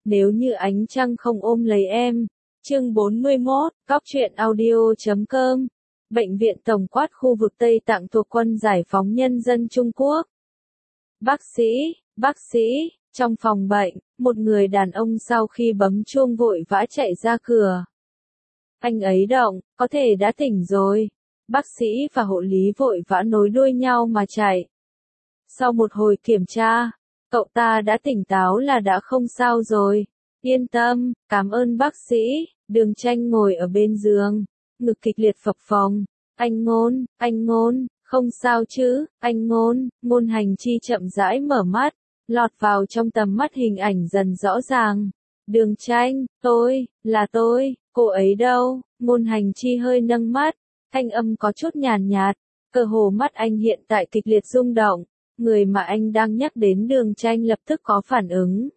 nếu như ánh trăng không ôm lấy em. Chương 41, Cóc truyện audio.com. Bệnh viện tổng quát khu vực Tây Tạng thuộc Quân Giải phóng Nhân dân Trung Quốc. Bác sĩ, trong phòng bệnh, một người đàn ông sau khi bấm chuông vội vã chạy ra cửa. Anh ấy động, có thể đã tỉnh rồi. Bác sĩ và hộ lý vội vã nối đuôi nhau mà chạy. Sau một hồi kiểm tra, cậu ta đã tỉnh táo là đã không sao rồi. Yên tâm, cảm ơn bác sĩ. Đường Tranh ngồi ở bên giường, ngực kịch liệt phập phồng. Anh Ngôn, không sao chứ, anh Ngôn. Ngôn Hành Chi chậm rãi mở mắt, lọt vào trong tầm mắt hình ảnh dần rõ ràng. Đường Tranh, là tôi, cô ấy đâu? Ngôn Hành Chi hơi nâng mắt, thanh âm có chút nhàn nhạt, cơ hồ mắt anh hiện tại kịch liệt rung động. Người mà anh đang nhắc đến Đường Tranh lập tức có phản ứng.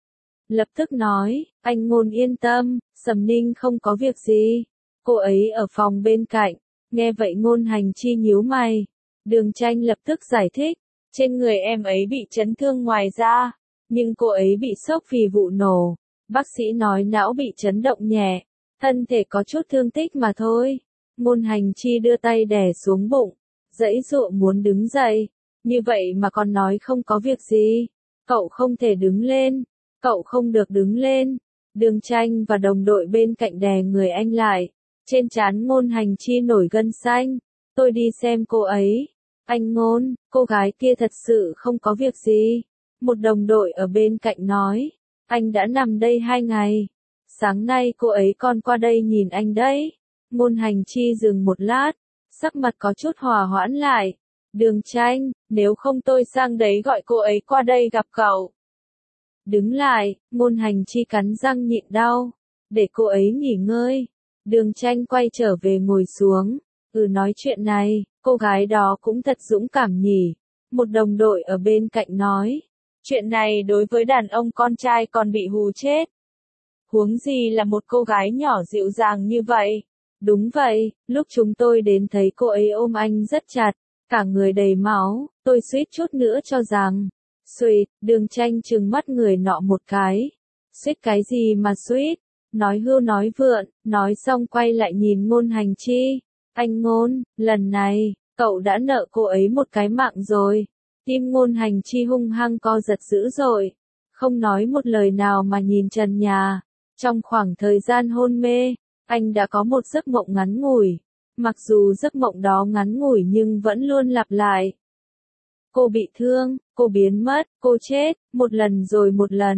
Lập tức nói, anh Ngôn yên tâm, Sầm Ninh không có việc gì. Cô ấy ở phòng bên cạnh. Nghe vậy Ngôn Hành Chi nhíu mày. Đường Tranh lập tức giải thích, trên người em ấy bị chấn thương ngoài da, nhưng cô ấy bị sốc vì vụ nổ. Bác sĩ nói não bị chấn động nhẹ, thân thể có chút thương tích mà thôi. Ngôn Hành Chi đưa tay đè xuống bụng, giãy giụa muốn đứng dậy. Như vậy mà còn nói không có việc gì. Cậu không thể đứng lên. Cậu không được đứng lên. Đường Tranh và đồng đội bên cạnh đè người anh lại. Trên trán Ngôn Hành Chi nổi gân xanh. Tôi đi xem cô ấy. Anh Ngôn, cô gái kia thật sự không có việc gì. Một đồng đội ở bên cạnh nói. Anh đã nằm đây 2 ngày. Sáng nay cô ấy còn qua đây nhìn anh đấy. Ngôn Hành Chi dừng một lát. Sắc mặt có chút hòa hoãn lại. Đường Tranh, nếu không tôi sang đấy gọi cô ấy qua đây gặp cậu. Đứng lại, Ngôn Hành Chi cắn răng nhịn đau. Để cô ấy nghỉ ngơi. Đường Tranh quay trở về ngồi xuống. Nói chuyện này, cô gái đó cũng thật dũng cảm nhỉ. Một đồng đội ở bên cạnh nói. Chuyện này đối với đàn ông con trai còn bị hù chết. Huống gì là một cô gái nhỏ dịu dàng như vậy. Đúng vậy, lúc chúng tôi đến thấy cô ấy ôm anh rất chặt. Cả người đầy máu, tôi suýt chút nữa cho rằng. Đường Tranh trừng mắt người nọ một cái. Suýt cái gì mà suýt? Nói hưu nói vượn, nói xong quay lại nhìn Ngôn Hành Chi. Anh Ngôn, lần này, cậu đã nợ cô ấy một cái mạng rồi. Tim Ngôn Hành Chi hung hăng co giật dữ dội. Không nói một lời nào mà nhìn trần nhà. Trong khoảng thời gian hôn mê, anh đã có một giấc mộng ngắn ngủi. Mặc dù giấc mộng đó ngắn ngủi nhưng vẫn luôn lặp lại. Cô bị thương, cô biến mất, cô chết, một lần rồi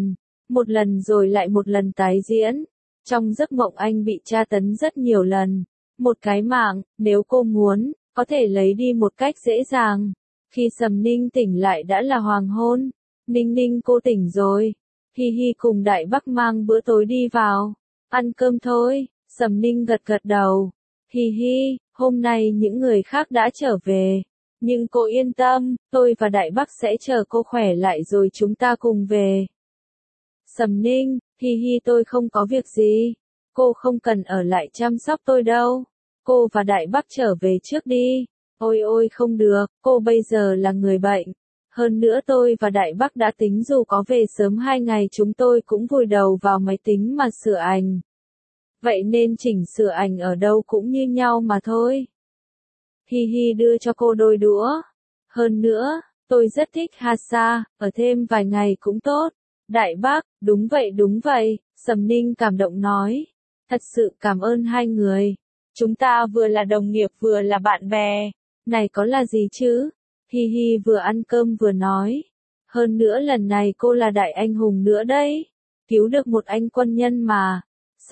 lại một lần tái diễn. Trong giấc mộng anh bị tra tấn rất nhiều lần. Một cái mạng, nếu cô muốn, có thể lấy đi một cách dễ dàng. Khi Sầm Ninh tỉnh lại đã là hoàng hôn. Ninh cô tỉnh rồi. Hi Hi cùng Đại Bắc mang bữa tối đi vào. Ăn cơm thôi. Sầm Ninh gật gật đầu. Hi Hi, hôm nay những người khác đã trở về. Nhưng cô yên tâm, tôi và Đại Bắc sẽ chờ cô khỏe lại rồi chúng ta cùng về. Sầm Ninh, Hi Hi tôi không có việc gì. Cô không cần ở lại chăm sóc tôi đâu. Cô và Đại Bắc trở về trước đi. Ôi không được, cô bây giờ là người bệnh. Hơn nữa tôi và Đại Bắc đã tính dù có về sớm 2 ngày chúng tôi cũng vùi đầu vào máy tính mà sửa ảnh. Vậy nên chỉnh sửa ảnh ở đâu cũng như nhau mà thôi. Hi Hi đưa cho cô đôi đũa. Hơn nữa, tôi rất thích Hasa, ở thêm vài ngày cũng tốt. Đại Bác, đúng vậy, Sầm Ninh cảm động nói. Thật sự cảm ơn hai người. Chúng ta vừa là đồng nghiệp vừa là bạn bè. Này có là gì chứ? Hi Hi vừa ăn cơm vừa nói. Hơn nữa lần này cô là đại anh hùng nữa đấy. Cứu được một anh quân nhân mà.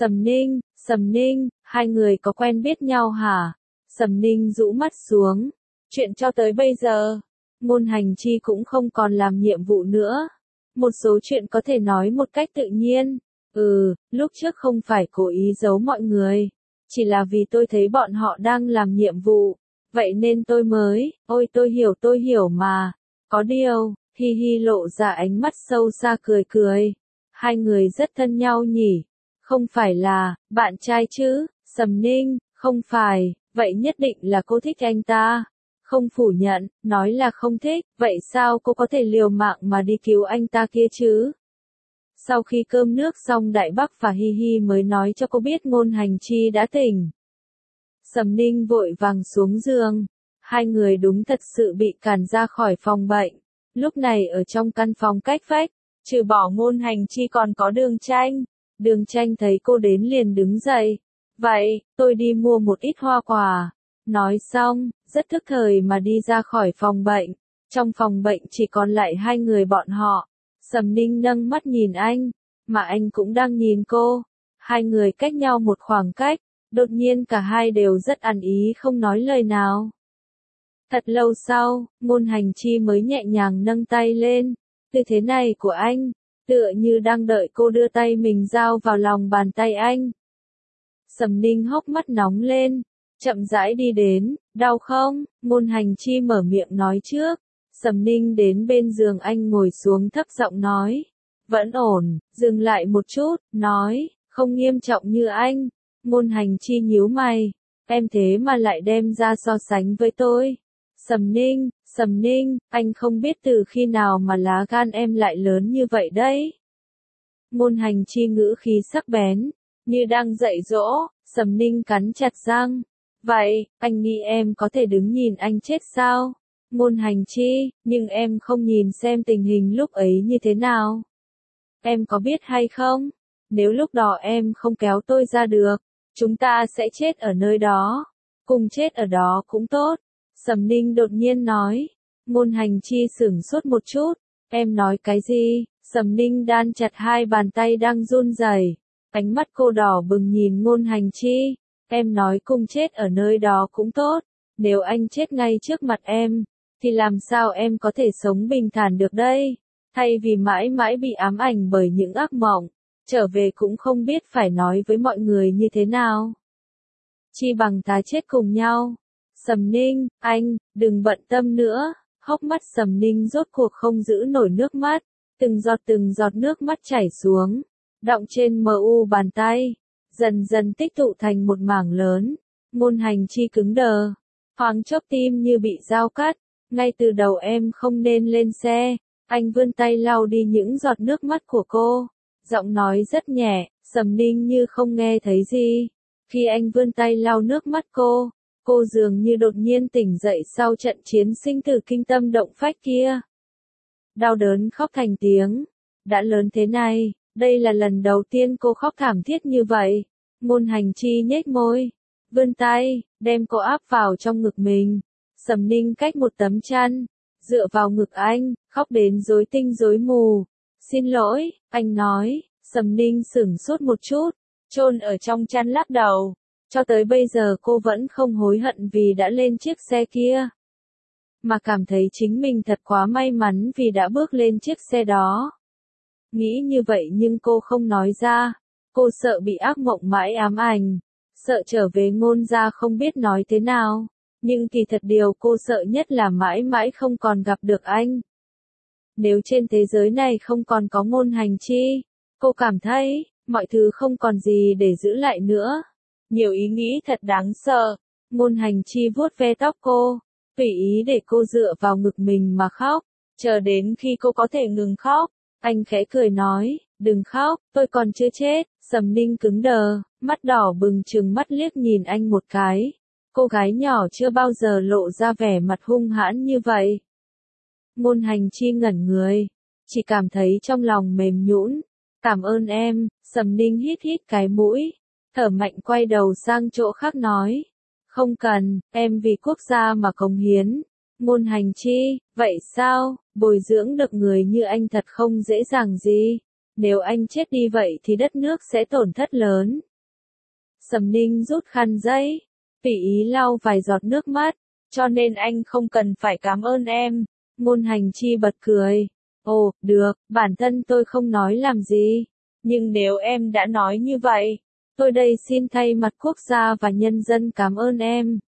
Sầm Ninh, hai người có quen biết nhau hả? Sầm Ninh rũ mắt xuống. Chuyện cho tới bây giờ, Ngôn Hành Chi cũng không còn làm nhiệm vụ nữa. Một số chuyện có thể nói một cách tự nhiên. Lúc trước không phải cố ý giấu mọi người. Chỉ là vì tôi thấy bọn họ đang làm nhiệm vụ. Vậy nên tôi mới, tôi hiểu mà. Có điều, Hi Hi lộ ra ánh mắt sâu xa cười. Hai người rất thân nhau nhỉ. Không phải là, bạn trai chứ, Sầm Ninh, không phải, vậy nhất định là cô thích anh ta. Không phủ nhận, nói là không thích, vậy sao cô có thể liều mạng mà đi cứu anh ta kia chứ? Sau khi cơm nước xong Đại Bắc và Hi Hi mới nói cho cô biết Ngôn Hành Chi đã tỉnh. Sầm Ninh vội vàng xuống giường. Hai người đúng thật sự bị cản ra khỏi phòng bệnh. Lúc này ở trong căn phòng cách vách, trừ bỏ Ngôn Hành Chi còn có Đường Tranh. Đường Tranh thấy cô đến liền đứng dậy. Vậy, tôi đi mua một ít hoa quả. Nói xong, rất thức thời mà đi ra khỏi phòng bệnh. Trong phòng bệnh chỉ còn lại hai người bọn họ. Sầm Ninh nâng mắt nhìn anh, mà anh cũng đang nhìn cô. Hai người cách nhau một khoảng cách, đột nhiên cả hai đều rất ăn ý không nói lời nào. Thật lâu sau, Ngôn Hành Chi mới nhẹ nhàng nâng tay lên. Tư thế này của anh, tựa như đang đợi cô đưa tay mình giao vào lòng bàn tay anh. Sầm Ninh hốc mắt nóng lên, chậm rãi đi đến. Đau không? Ngôn Hành Chi mở miệng nói trước. Sầm Ninh đến bên giường anh ngồi xuống thấp giọng nói. Vẫn ổn, dừng lại một chút, nói, không nghiêm trọng như anh. Ngôn Hành Chi nhíu mày, em thế mà lại đem ra so sánh với tôi. Sầm Ninh, anh không biết từ khi nào mà lá gan em lại lớn như vậy đấy. Ngôn Hành Chi ngữ khí sắc bén, như đang dạy dỗ. Sầm Ninh cắn chặt răng. Vậy, anh nghĩ em có thể đứng nhìn anh chết sao? Ngôn Hành Chi, nhưng em không nhìn xem tình hình lúc ấy như thế nào. Em có biết hay không? Nếu lúc đó em không kéo tôi ra được, chúng ta sẽ chết ở nơi đó. Cùng chết ở đó cũng tốt. Sầm Ninh đột nhiên nói. Ngôn Hành Chi sửng sốt một chút. Em nói cái gì? Sầm Ninh đan chặt hai bàn tay đang run rẩy. Ánh mắt cô đỏ bừng nhìn Ngôn Hành Chi. Em nói cùng chết ở nơi đó cũng tốt. Nếu anh chết ngay trước mặt em, thì làm sao em có thể sống bình thản được đây? Thay vì mãi mãi bị ám ảnh bởi những ác mộng, trở về cũng không biết phải nói với mọi người như thế nào. Chi bằng ta chết cùng nhau. Sầm Ninh, anh, đừng bận tâm nữa. Hốc mắt Sầm Ninh rốt cuộc không giữ nổi nước mắt. Từng giọt nước mắt chảy xuống, đọng trên mu bàn tay, dần dần tích tụ thành một mảng lớn. Ngôn Hành Chi cứng đờ, thoáng chốc tim như bị dao cắt. Ngay từ đầu em không nên lên xe. Anh vươn tay lau đi những giọt nước mắt của cô. Giọng nói rất nhẹ, Sầm Ninh như không nghe thấy gì. Khi anh vươn tay lau nước mắt cô dường như đột nhiên tỉnh dậy sau trận chiến sinh tử kinh tâm động phách kia. Đau đớn khóc thành tiếng. Đã lớn thế này, đây là lần đầu tiên cô khóc thảm thiết như vậy. Ngôn Hành Chi nhếch môi, vươn tay, đem cô áp vào trong ngực mình. Sầm Ninh cách một tấm chăn, dựa vào ngực anh, khóc đến rối tinh rối mù. Xin lỗi, anh nói. Sầm Ninh sửng sốt một chút, chôn ở trong chăn lắc đầu. Cho tới bây giờ cô vẫn không hối hận vì đã lên chiếc xe kia, mà cảm thấy chính mình thật quá may mắn vì đã bước lên chiếc xe đó. Nghĩ như vậy nhưng cô không nói ra. Cô sợ bị ác mộng mãi ám ảnh, sợ trở về Ngôn gia không biết nói thế nào. Nhưng kỳ thật điều cô sợ nhất là mãi mãi không còn gặp được anh. Nếu trên thế giới này không còn có Ngôn Hành Chi, cô cảm thấy, mọi thứ không còn gì để giữ lại nữa. Nhiều ý nghĩ thật đáng sợ. Ngôn Hành Chi vuốt ve tóc cô, tùy ý để cô dựa vào ngực mình mà khóc, chờ đến khi cô có thể ngừng khóc. Anh khẽ cười nói, đừng khóc, tôi còn chưa chết. Sầm Ninh cứng đờ, mắt đỏ bừng trừng mắt liếc nhìn anh một cái. Cô gái nhỏ chưa bao giờ lộ ra vẻ mặt hung hãn như vậy. Ngôn Hành Chi ngẩn người, chỉ cảm thấy trong lòng mềm nhũn. Cảm ơn em. Sầm Ninh hít hít cái mũi, thở mạnh quay đầu sang chỗ khác nói. Không cần, em vì quốc gia mà cống hiến. Ngôn Hành Chi, vậy sao? Bồi dưỡng được người như anh thật không dễ dàng gì. Nếu anh chết đi vậy thì đất nước sẽ tổn thất lớn. Sầm Ninh rút khăn giấy, tùy ý lau vài giọt nước mắt. Cho nên anh không cần phải cảm ơn em. Ngôn Hành Chi bật cười. Ồ, được, bản thân tôi không nói làm gì. Nhưng nếu em đã nói như vậy, tôi đây xin thay mặt quốc gia và nhân dân cảm ơn em.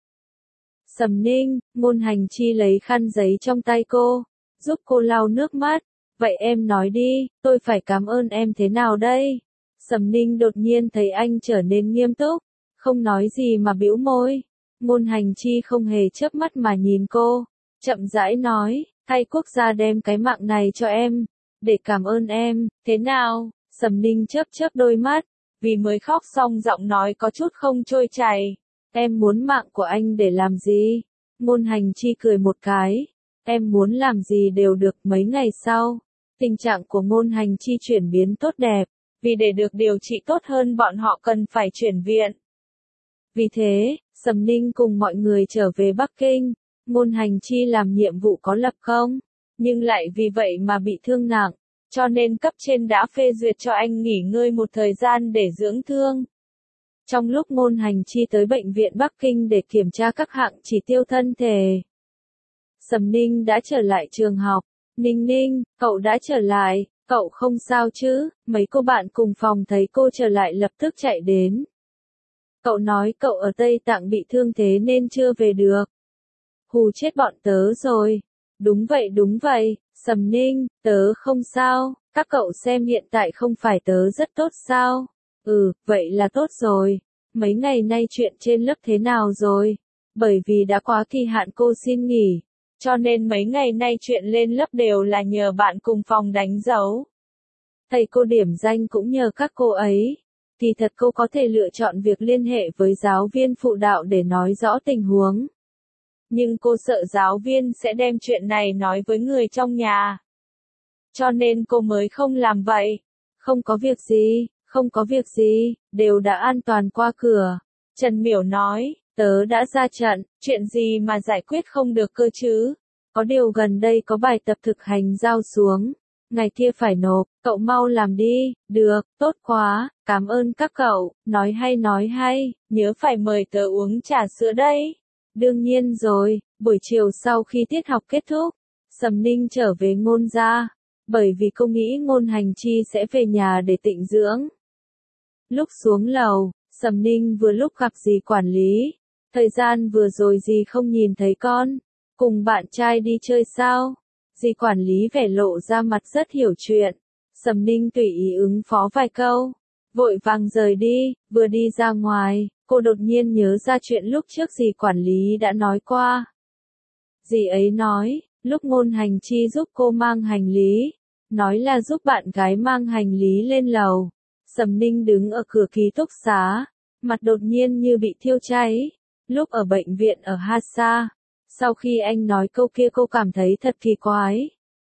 Sầm Ninh, Ngôn Hành Chi lấy khăn giấy trong tay cô, giúp cô lau nước mắt. Vậy em nói đi, tôi phải cảm ơn em thế nào đây? Sầm Ninh đột nhiên thấy anh trở nên nghiêm túc, không nói gì mà bĩu môi. Ngôn Hành Chi không hề chớp mắt mà nhìn cô, chậm rãi nói, thay quốc gia đem cái mạng này cho em, để cảm ơn em, thế nào? Sầm Ninh chớp chớp đôi mắt, vì mới khóc xong giọng nói có chút không trôi chảy. Em muốn mạng của anh để làm gì? Ngôn Hành Chi cười một cái. Em muốn làm gì đều được. Mấy ngày sau, tình trạng của Ngôn Hành Chi chuyển biến tốt đẹp. Vì để được điều trị tốt hơn bọn họ cần phải chuyển viện. Vì thế, Sầm Ninh cùng mọi người trở về Bắc Kinh. Ngôn Hành Chi làm nhiệm vụ có lập công, nhưng lại vì vậy mà bị thương nặng, cho nên cấp trên đã phê duyệt cho anh nghỉ ngơi một thời gian để dưỡng thương. Trong lúc Ngôn Hành Chi tới bệnh viện Bắc Kinh để kiểm tra các hạng chỉ tiêu thân thể, Sầm Ninh đã trở lại trường học. Ninh Ninh, cậu đã trở lại, cậu không sao chứ? Mấy cô bạn cùng phòng thấy cô trở lại lập tức chạy đến. Cậu nói cậu ở Tây Tạng bị thương thế nên chưa về được. Hù chết bọn tớ rồi. Đúng vậy, Sầm Ninh, tớ không sao, các cậu xem hiện tại không phải tớ rất tốt sao? Ừ, vậy là tốt rồi. Mấy ngày nay chuyện trên lớp thế nào rồi? Bởi vì đã quá kỳ hạn cô xin nghỉ, cho nên mấy ngày nay chuyện lên lớp đều là nhờ bạn cùng phòng đánh dấu. Thầy cô điểm danh cũng nhờ các cô ấy. Kỳ thật cô có thể lựa chọn việc liên hệ với giáo viên phụ đạo để nói rõ tình huống. Nhưng cô sợ giáo viên sẽ đem chuyện này nói với người trong nhà. Cho nên cô mới không làm vậy. Không có việc gì, đều đã an toàn qua cửa. Trần Miểu nói, tớ đã ra trận, chuyện gì mà giải quyết không được cơ chứ? Có điều gần đây có bài tập thực hành giao xuống. Ngày kia phải nộp, cậu mau làm đi. Được, tốt quá, cảm ơn các cậu. Nói hay, nhớ phải mời tớ uống trà sữa đấy. Đương nhiên rồi. Buổi chiều sau khi tiết học kết thúc, Sầm Ninh trở về Ngôn gia, bởi vì cô nghĩ Ngôn Hành Chi sẽ về nhà để tịnh dưỡng. Lúc xuống lầu, Sầm Ninh vừa lúc gặp dì quản lý. Thời gian vừa rồi dì không nhìn thấy con. Cùng bạn trai đi chơi sao? Dì quản lý vẻ lộ ra mặt rất hiểu chuyện. Sầm Ninh tùy ý ứng phó vài câu, vội vàng rời đi. Vừa đi ra ngoài, cô đột nhiên nhớ ra chuyện lúc trước dì quản lý đã nói qua. Dì ấy nói, lúc Ngôn Hành Chi giúp cô mang hành lý, nói là giúp bạn gái mang hành lý lên lầu. Sầm Ninh đứng ở cửa ký túc xá, mặt đột nhiên như bị thiêu cháy. Lúc ở bệnh viện ở Hassa, sau khi anh nói câu kia cô cảm thấy thật kỳ quái.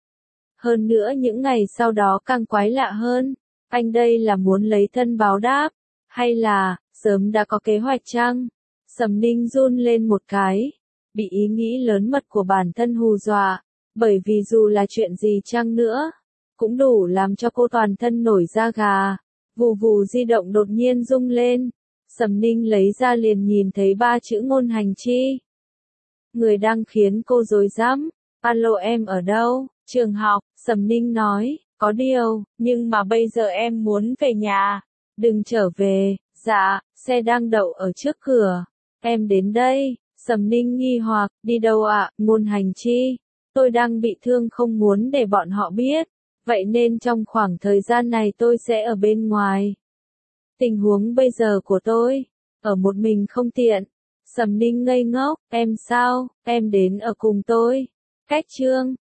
Hơn nữa những ngày sau đó càng quái lạ hơn. Anh đây là muốn lấy thân báo đáp, hay là sớm đã có kế hoạch chăng? Sầm Ninh run lên một cái, bị ý nghĩ lớn mật của bản thân hù dọa, bởi vì dù là chuyện gì chăng nữa, cũng đủ làm cho cô toàn thân nổi da gà. Vù vù di động đột nhiên rung lên, Sầm Ninh lấy ra liền nhìn thấy 3 chữ Ngôn Hành Chi. Người đang khiến cô rối rắm. Alo, em ở đâu? Trường học. Sầm Ninh nói, có điều, nhưng mà bây giờ em muốn về nhà. Đừng trở về. Dạ, xe đang đậu ở trước cửa. Em đến đây. Sầm Ninh nghi hoặc, đi đâu ạ? Ngôn Hành Chi, tôi đang bị thương không muốn để bọn họ biết. Vậy nên trong khoảng thời gian này tôi sẽ ở bên ngoài. Tình huống bây giờ của tôi, ở một mình không tiện. Sầm Ninh ngây ngốc, em sao, em đến ở cùng tôi. Cách Trương,